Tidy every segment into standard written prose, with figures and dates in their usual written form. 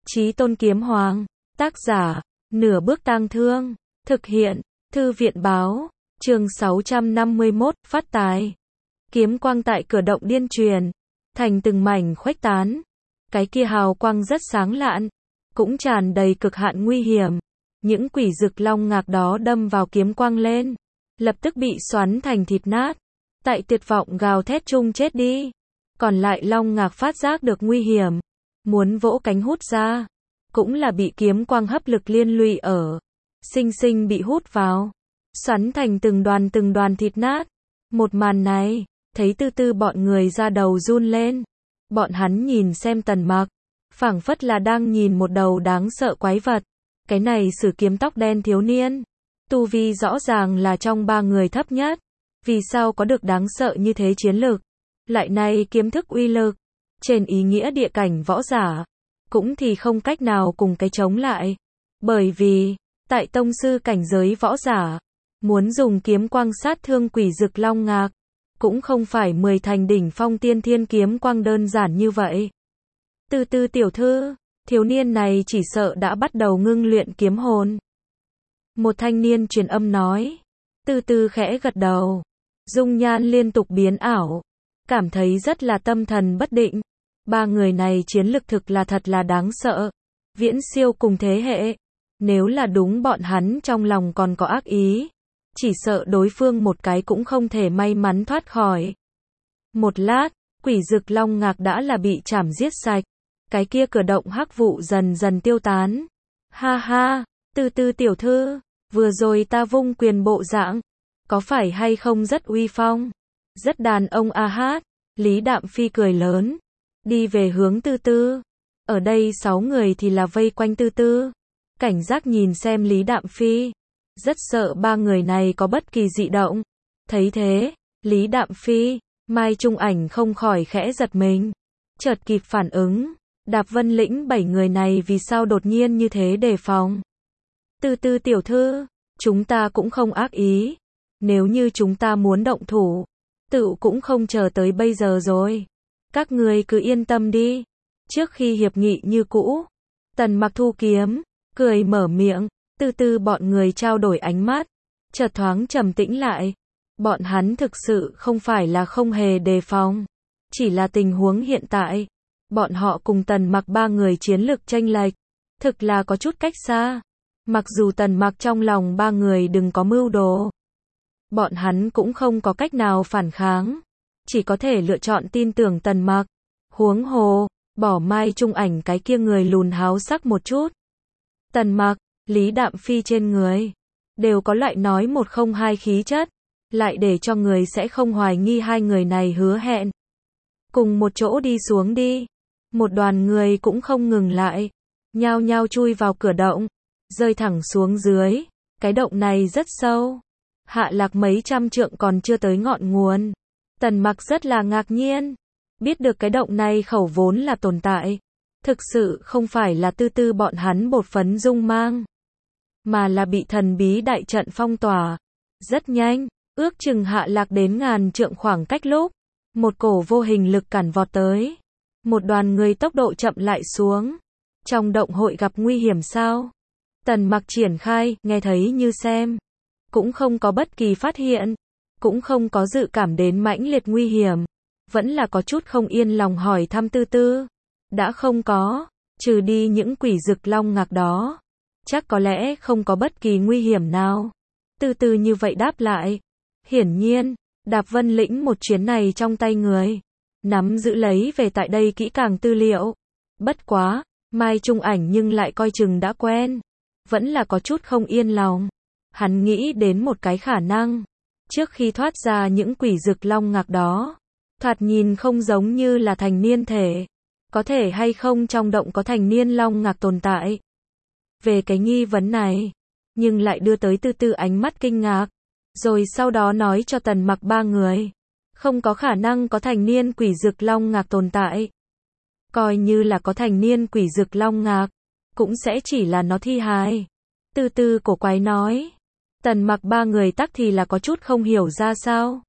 Chí Tôn Kiếm Hoàng. Tác giả, Nửa Bước Tang Thương. Thực hiện, Thư viện báo. Chương 651, phát tài. Kiếm quang tại cửa động điên truyền, thành từng mảnh khuếch tán. Cái kia hào quang rất sáng lạn, cũng tràn đầy cực hạn nguy hiểm. Những quỷ dực long ngạc đó đâm vào kiếm quang lên, lập tức bị xoắn thành thịt nát. Tại tuyệt vọng gào thét chung chết đi. Còn lại long ngạc phát giác được nguy hiểm, muốn vỗ cánh hút ra, cũng là bị kiếm quang hấp lực liên lụy ở, sinh sinh bị hút vào, xoắn thành từng đoàn thịt nát. Một màn này, thấy Tư Tư bọn người da đầu run lên. Bọn hắn nhìn xem Tần Mặc, phảng phất là đang nhìn một đầu đáng sợ quái vật. Cái này sử kiếm tóc đen thiếu niên, tu vi rõ ràng là trong ba người thấp nhất, vì sao có được đáng sợ như thế chiến lực, lại này kiếm thức uy lực, trên ý nghĩa địa cảnh võ giả, cũng thì không cách nào cùng cái chống lại. Bởi vì, tại tông sư cảnh giới võ giả, muốn dùng kiếm quang sát thương quỷ dực long ngạc, cũng không phải 10 thành đỉnh phong tiên thiên kiếm quang đơn giản như vậy. Tư Tư tiểu thư, thiếu niên này chỉ sợ đã bắt đầu ngưng luyện kiếm hồn. Một thanh niên truyền âm nói. Tư Tư khẽ gật đầu, dung nhan liên tục biến ảo, cảm thấy rất là tâm thần bất định. Ba người này chiến lực thực là thật là đáng sợ, viễn siêu cùng thế hệ. Nếu là đúng bọn hắn trong lòng còn có ác ý, chỉ sợ đối phương một cái cũng không thể may mắn thoát khỏi. Một lát, quỷ dực long ngạc đã là bị chảm giết sạch. Cái kia cửa động hắc vụ dần dần tiêu tán. Ha ha, Tư Tư tiểu thư, vừa rồi ta vung quyền bộ dạng, có phải hay không rất uy phong, rất đàn ông a hát. Lý Đạm Phi cười lớn, đi về hướng Tư Tư. Ở đây 6 người thì là vây quanh Tư Tư, cảnh giác nhìn xem Lý Đạm Phi, rất sợ ba người này có bất kỳ dị động. Thấy thế, Lý Đạm Phi, Mai Trung Ảnh không khỏi khẽ giật mình, chợt kịp phản ứng. Đạp Vân Lĩnh 7 người này vì sao đột nhiên như thế đề phòng? Tư Tư tiểu thư, chúng ta cũng không ác ý. Nếu như chúng ta muốn động thủ, tự cũng không chờ tới bây giờ rồi. Các người cứ yên tâm đi. Trước khi hiệp nghị như cũ, Tần Mặc thu kiếm, cười mở miệng. Tư Tư bọn người trao đổi ánh mắt, chợt thoáng trầm tĩnh lại. Bọn hắn thực sự không phải là không hề đề phòng, chỉ là tình huống hiện tại, bọn họ cùng Tần Mặc ba người chiến lực chênh lệch, thực là có chút cách xa. Mặc dù Tần Mặc trong lòng ba người đừng có mưu đồ, bọn hắn cũng không có cách nào phản kháng, chỉ có thể lựa chọn tin tưởng Tần Mặc. Huống hồ, bỏ Mai Trung Ảnh cái kia người lùn háo sắc một chút. Tần Mặc, Lý Đạm Phi trên người, đều có loại nói một không hai khí chất, lại để cho người sẽ không hoài nghi hai người này hứa hẹn. Cùng một chỗ đi xuống đi. Một đoàn người cũng không ngừng lại, nhao nhao chui vào cửa động, rơi thẳng xuống dưới. Cái động này rất sâu, hạ lạc mấy trăm trượng còn chưa tới ngọn nguồn. Tần Mặc rất là ngạc nhiên, biết được cái động này khẩu vốn là tồn tại, thực sự không phải là Tư Tư bọn hắn bột phấn dung mang, mà là bị thần bí đại trận phong tỏa. Rất nhanh, ước chừng hạ lạc đến ngàn trượng khoảng cách lúc, một cổ vô hình lực cản vọt tới. Một đoàn người tốc độ chậm lại xuống. Trong động hội gặp nguy hiểm sao? Tần Mặc triển khai, nghe thấy như xem, cũng không có bất kỳ phát hiện, cũng không có dự cảm đến mãnh liệt nguy hiểm, vẫn là có chút không yên lòng hỏi thăm Tư Tư. Đã không có, trừ đi những quỷ dực long ngạc đó, chắc có lẽ không có bất kỳ nguy hiểm nào. Tư Tư như vậy đáp lại. Hiển nhiên, Đạp Vân Lĩnh một chuyến này trong tay người, nắm giữ lấy về tại đây kỹ càng tư liệu. Bất quá, Mai Trung Ảnh nhưng lại coi chừng đã quen, vẫn là có chút không yên lòng. Hắn nghĩ đến một cái khả năng, trước khi thoát ra những quỷ dực long ngạc đó, thoạt nhìn không giống như là thành niên thể, có thể hay không trong động có thành niên long ngạc tồn tại. Về cái nghi vấn này, nhưng lại đưa tới Tư Tư ánh mắt kinh ngạc, rồi sau đó nói cho Tần Mặc ba người, không có khả năng có thành niên quỷ dực long ngạc tồn tại. Coi như là có thành niên quỷ dực long ngạc, cũng sẽ chỉ là nó thi hài. Tư Tư cổ quái nói. Tần Mặc ba người tắc thì là có chút không hiểu ra sao.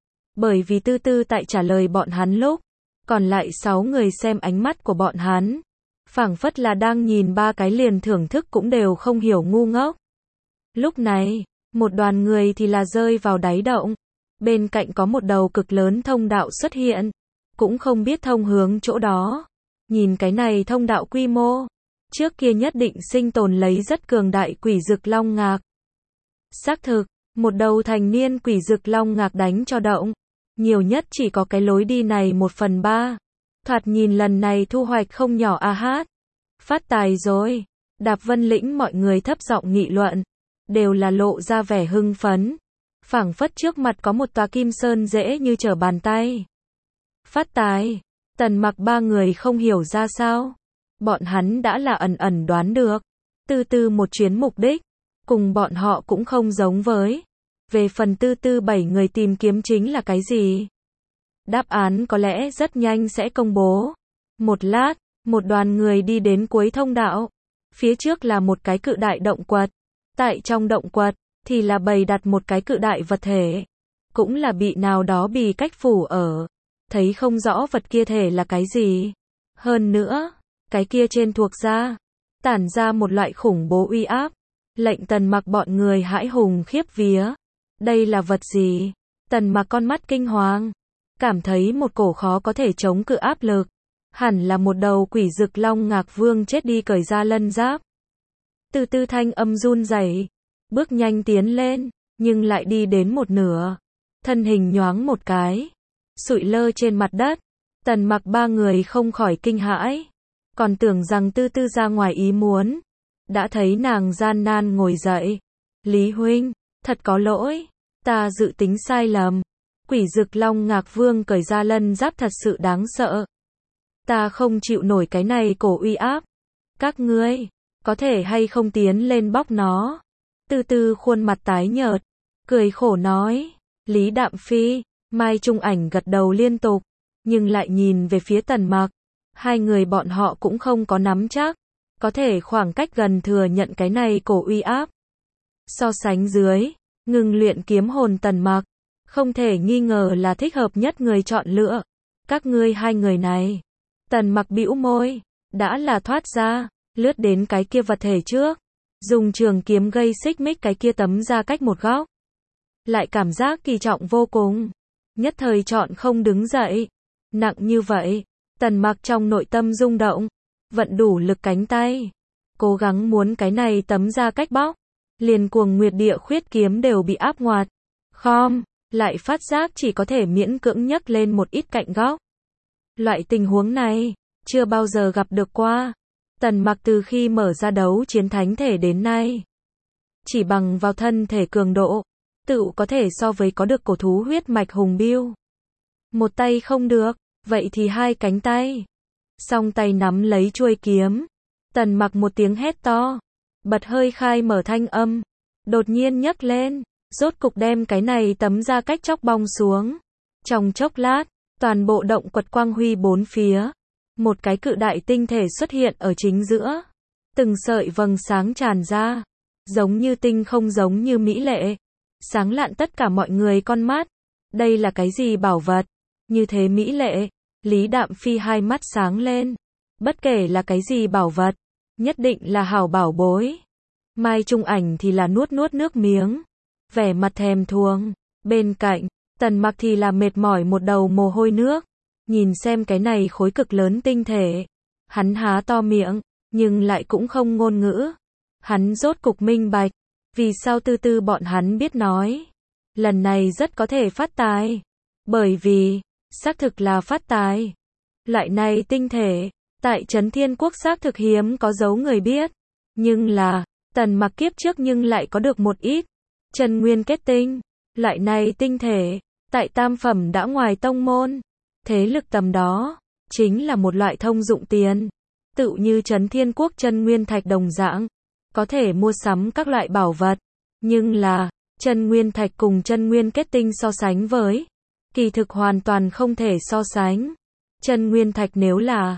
Bởi vì Tư Tư tại trả lời bọn hắn lúc, còn lại 6 người xem ánh mắt của bọn hắn, phảng phất là đang nhìn ba cái liền thưởng thức cũng đều không hiểu ngu ngốc. Lúc này, một đoàn người thì là rơi vào đáy động. Bên cạnh có một đầu cực lớn thông đạo xuất hiện. Cũng không biết thông hướng chỗ đó. Nhìn cái này thông đạo quy mô. Trước kia nhất định sinh tồn lấy rất cường đại quỷ dực long ngạc. Xác thực, một đầu thành niên quỷ dực long ngạc đánh cho động. Nhiều nhất chỉ có cái lối đi này 1/3. Thoạt nhìn lần này thu hoạch không nhỏ a hát. Phát tài rồi. Đạp Vân Lĩnh mọi người thấp giọng nghị luận. Đều là lộ ra vẻ hưng phấn. Phảng phất trước mặt có một tòa kim sơn dễ như trở bàn tay. Phát tài. Tần Mặc ba người không hiểu ra sao. Bọn hắn đã là ẩn ẩn đoán được. Tư tư một chuyến mục đích. Cùng bọn họ cũng không giống với. Về phần tư tư 7 người tìm kiếm chính là cái gì? Đáp án có lẽ rất nhanh sẽ công bố. Một lát, một đoàn người đi đến cuối thông đạo. Phía trước là một cái cự đại động quật. Tại trong động quật, thì là bày đặt một cái cự đại vật thể. Cũng là bị nào đó bì cách phủ ở. Thấy không rõ vật kia thể là cái gì. Hơn nữa, cái kia trên thuộc ra. Tản ra một loại khủng bố uy áp. Lệnh Tần Mặc bọn người hãi hùng khiếp vía. Đây là vật gì? Tần Mặc con mắt kinh hoàng. Cảm thấy một cổ khó có thể chống cự áp lực. Hẳn là một đầu quỷ dực long ngạc vương chết đi cởi ra lân giáp. Từ từ thanh âm run rẩy, bước nhanh tiến lên, nhưng lại đi đến một nửa. Thân hình nhoáng một cái, sụi lơ trên mặt đất. Tần Mặc ba người không khỏi kinh hãi. Còn tưởng rằng tư tư ra ngoài ý muốn. Đã thấy nàng gian nan ngồi dậy. Lý huynh, thật có lỗi. Ta dự tính sai lầm. Quỷ dực long ngạc vương cởi ra lân giáp thật sự đáng sợ. Ta không chịu nổi cái này cổ uy áp. Các ngươi, có thể hay không tiến lên bóc nó. Từ từ khuôn mặt tái nhợt, cười khổ nói. Lý Đạm Phi, Mai Trung Ảnh gật đầu liên tục, nhưng lại nhìn về phía Tần Mặc. Hai người bọn họ cũng không có nắm chắc, có thể khoảng cách gần thừa nhận cái này cổ uy áp. So sánh dưới, ngừng luyện kiếm hồn Tần Mặc, không thể nghi ngờ là thích hợp nhất người chọn lựa. Các ngươi hai người này. Tần Mặc bĩu môi, đã là thoát ra, lướt đến cái kia vật thể trước, dùng trường kiếm gây xích mích cái kia tấm ra cách một góc. Lại cảm giác kỳ trọng vô cùng, nhất thời chọn không đứng dậy. Nặng như vậy, Tần Mặc trong nội tâm rung động, vận đủ lực cánh tay, cố gắng muốn cái này tấm ra cách bóc, liền Cuồng Nguyệt Địa Khuyết kiếm đều bị áp ngoặt. Khom, lại phát giác chỉ có thể miễn cưỡng nhấc lên một ít cạnh góc. Loại tình huống này, chưa bao giờ gặp được qua. Tần Mặc từ khi mở ra đấu chiến thánh thể đến nay, chỉ bằng vào thân thể cường độ, tự có thể so với có được cổ thú huyết mạch hùng biêu. Một tay không được, vậy thì hai cánh tay. Song tay nắm lấy chuôi kiếm. Tần Mặc một tiếng hét to, bật hơi khai mở thanh âm, đột nhiên nhấc lên, rốt cục đem cái này tấm ra cách chóc bong xuống. Trong chốc lát, toàn bộ động quật quang huy bốn phía. Một cái cự đại tinh thể xuất hiện ở chính giữa. Từng sợi vầng sáng tràn ra. Giống như tinh không giống như mỹ lệ. Sáng lạn tất cả mọi người con mắt. Đây là cái gì bảo vật? Như thế mỹ lệ. Lý Đạm Phi hai mắt sáng lên. Bất kể là cái gì bảo vật, nhất định là hảo bảo bối. Mai Trung Ảnh thì là nuốt nuốt nước miếng. Vẻ mặt thèm thuồng. Bên cạnh, Tần Mặc thì là mệt mỏi một đầu mồ hôi nước. Nhìn xem cái này khối cực lớn tinh thể. Hắn há to miệng, nhưng lại cũng không ngôn ngữ. Hắn rốt cục minh bạch. Vì sao tư tư bọn hắn biết nói. Lần này rất có thể phát tài. Bởi vì, xác thực là phát tài. Loại này tinh thể, tại Trấn Thiên Quốc xác thực hiếm có dấu người biết. Nhưng là, Tần Mặc kiếp trước nhưng lại có được một ít. Chân nguyên kết tinh. Loại này tinh thể, tại tam phẩm đã ngoài tông môn. Thế lực tầm đó, chính là một loại thông dụng tiền. Tự như Trấn Thiên Quốc chân nguyên thạch đồng dạng, có thể mua sắm các loại bảo vật. Nhưng là, chân nguyên thạch cùng chân nguyên kết tinh so sánh với, kỳ thực hoàn toàn không thể so sánh. Chân nguyên thạch nếu là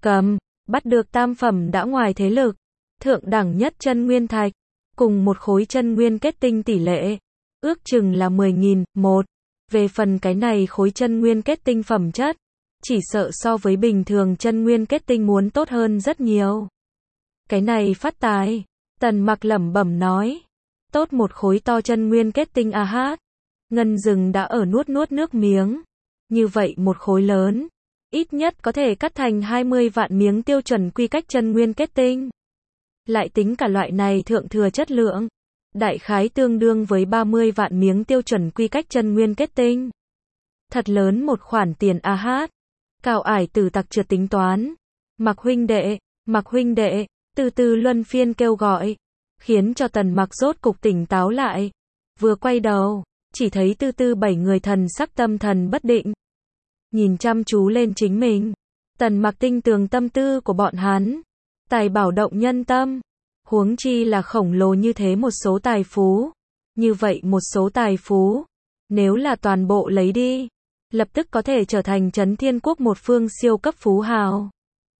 bắt được tam phẩm đã ngoài thế lực, thượng đẳng nhất chân nguyên thạch, cùng một khối chân nguyên kết tinh tỷ lệ, ước chừng là 10.000 một. Về phần cái này khối chân nguyên kết tinh phẩm chất, chỉ sợ so với bình thường chân nguyên kết tinh muốn tốt hơn rất nhiều. Cái này phát tài, Tần Mặc lẩm bẩm nói. Tốt một khối to chân nguyên kết tinh a hát. Ngân Dừng đã ở nuốt nước miếng. Như vậy một khối lớn, ít nhất có thể cắt thành 20 vạn miếng tiêu chuẩn quy cách chân nguyên kết tinh. Lại tính cả loại này thượng thừa chất lượng, đại khái tương đương với 30 vạn miếng tiêu chuẩn quy cách chân nguyên kết tinh. Thật lớn một khoản tiền a hát. Cao Ải Tử tặc trượt tính toán. Mặc huynh đệ, từ từ luân phiên kêu gọi, khiến cho Tần Mặc rốt cục tỉnh táo lại. Vừa quay đầu, chỉ thấy từ từ 7 người thần sắc tâm thần bất định, nhìn chăm chú lên chính mình. Tần Mặc tinh tường tâm tư của bọn hắn, tài bảo động nhân tâm, huống chi là khổng lồ như thế một số tài phú. Như vậy một số tài phú, nếu là toàn bộ lấy đi, lập tức có thể trở thành Trấn Thiên Quốc một phương siêu cấp phú hào.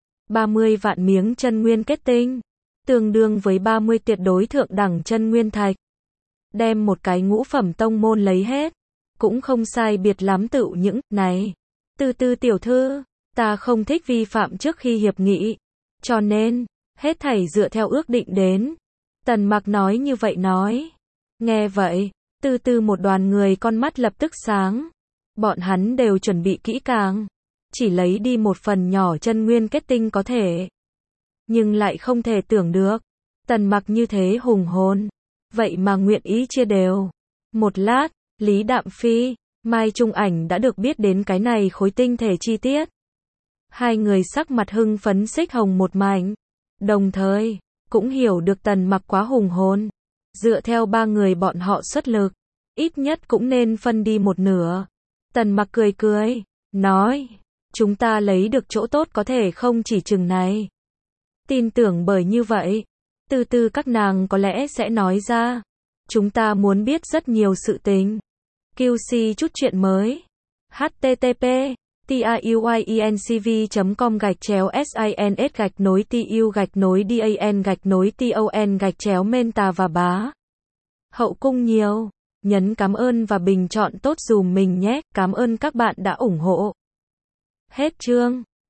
30 vạn miếng chân nguyên kết tinh, tương đương với 30 tuyệt đối thượng đẳng chân nguyên thạch. Đem một cái ngũ phẩm tông môn lấy hết, cũng không sai biệt lắm tựu những này. Từ từ tiểu thư, ta không thích vi phạm trước khi hiệp nghị, cho nên, hết thảy dựa theo ước định đến. Tần Mặc nói như vậy nói. Nghe vậy, từ từ một đoàn người con mắt lập tức sáng. Bọn hắn đều chuẩn bị kỹ càng, chỉ lấy đi một phần nhỏ chân nguyên kết tinh có thể. Nhưng lại không thể tưởng được, Tần Mặc như thế hùng hồn, vậy mà nguyện ý chia đều. Một lát, Lý Đạm Phi, Mai Trung Ảnh đã được biết đến cái này khối tinh thể chi tiết. Hai người sắc mặt hưng phấn xích hồng một mảnh, đồng thời, cũng hiểu được Tần Mặc quá hùng hồn. Dựa theo ba người bọn họ xuất lực, ít nhất cũng nên phân đi một nửa. Tần Mặc cười, nói, chúng ta lấy được chỗ tốt có thể không chỉ chừng này. Tin tưởng bởi như vậy, từ từ các nàng có lẽ sẽ nói ra. Chúng ta muốn biết rất nhiều sự tình. QC chút chuyện mới. http://tuyins.com/sins-tu-dan-menta và bá. Hậu cung nhiều. Nhấn cảm ơn và bình chọn tốt dùm mình nhé. Cảm ơn các bạn đã ủng hộ. Hết chương.